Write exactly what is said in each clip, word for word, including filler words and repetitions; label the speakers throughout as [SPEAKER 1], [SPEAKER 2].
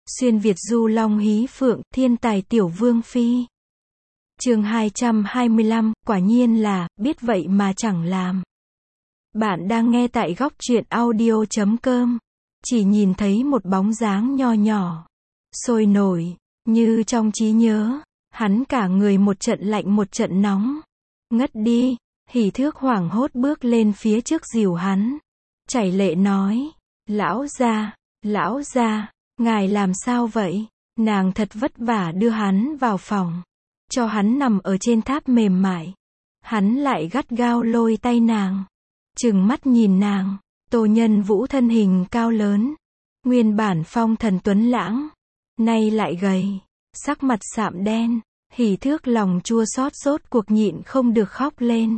[SPEAKER 1] Xuyên Việt du long hí phượng, thiên tài tiểu vương phi. Chương hai trăm hai mươi lăm, quả nhiên là, biết vậy mà chẳng làm. Bạn đang nghe tại góc truyện audio chấm com. Chỉ nhìn thấy một bóng dáng nho nhỏ, sôi nổi, như trong trí nhớ, hắn cả người một trận lạnh một trận nóng. Ngất đi, Hỉ Thước hoảng hốt bước lên phía trước dìu hắn. Chảy lệ nói, lão gia, lão gia, ngài làm sao vậy? Nàng thật vất vả đưa hắn vào phòng, cho hắn nằm ở trên tháp mềm mại. Hắn lại gắt gao lôi tay nàng, trừng mắt nhìn nàng. Tô Nhân Vũ thân hình cao lớn, nguyên bản phong thần tuấn lãng, nay lại gầy, sắc mặt sạm đen. Hỉ Thước lòng chua xót rốt cuộc nhịn không được khóc lên.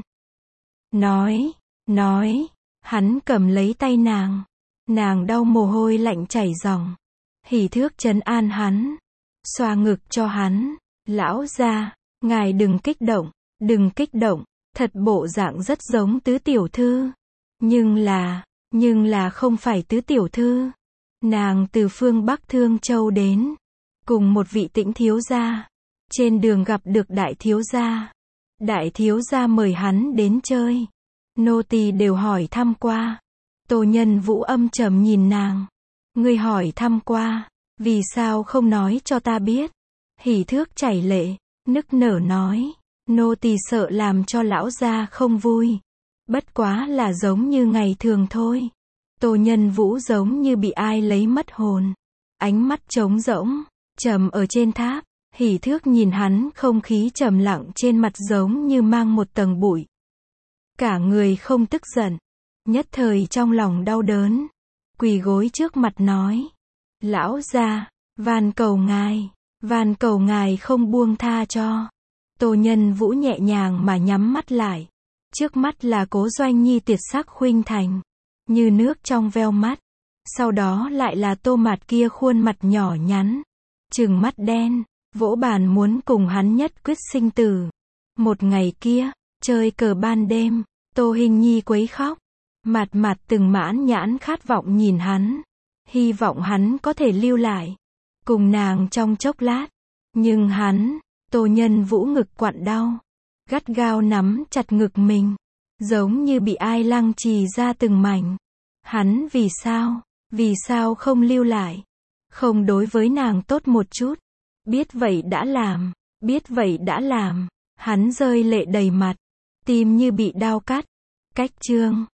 [SPEAKER 1] Nói, nói, hắn cầm lấy tay nàng. Nàng đau mồ hôi lạnh chảy ròng. Hỉ Thước trấn an hắn, xoa ngực cho hắn. Lão gia, ngài đừng kích động, đừng kích động, thật bộ dạng rất giống tứ tiểu thư. Nhưng là, nhưng là không phải tứ tiểu thư. Nàng từ phương Bắc Thương Châu đến, cùng một vị Tĩnh thiếu gia. Trên đường gặp được đại thiếu gia. Đại thiếu gia mời hắn đến chơi. Nô tỳ đều hỏi thăm qua. Tô Nhân Vũ âm trầm nhìn nàng. Ngươi hỏi thăm qua, vì sao không nói cho ta biết? Hỉ Thước chảy lệ, nức nở nói, nô tỳ sợ làm cho lão gia không vui. Bất quá là giống như ngày thường thôi. Tô Nhân Vũ giống như bị ai lấy mất hồn. Ánh mắt trống rỗng, trầm ở trên tháp. Hỉ Thước nhìn hắn, không khí trầm lặng trên mặt giống như mang một tầng bụi. Cả người không tức giận, nhất thời trong lòng đau đớn, quỳ gối trước mặt nói, lão gia, van cầu ngài, van cầu ngài không buông tha cho. Tô Nhân Vũ nhẹ nhàng mà nhắm mắt lại. Trước mắt là Cố Doanh Nhi tuyệt sắc khuynh thành, như nước trong veo mắt. Sau đó lại là Tô Mạt kia khuôn mặt nhỏ nhắn, trừng mắt đen, vỗ bàn muốn cùng hắn nhất quyết sinh tử. Một ngày kia, chơi cờ ban đêm, Tô Hình Nhi quấy khóc. Mạt Mạt từng mãn nhãn khát vọng nhìn hắn, hy vọng hắn có thể lưu lại, cùng nàng trong chốc lát. Nhưng hắn, Tô Nhân Vũ ngực quặn đau, gắt gao nắm chặt ngực mình, giống như bị ai lăng trì ra từng mảnh. Hắn vì sao, vì sao không lưu lại, không đối với nàng tốt một chút? Biết vậy đã làm, biết vậy đã làm, hắn rơi lệ đầy mặt, tim như bị đao cắt. Cách chương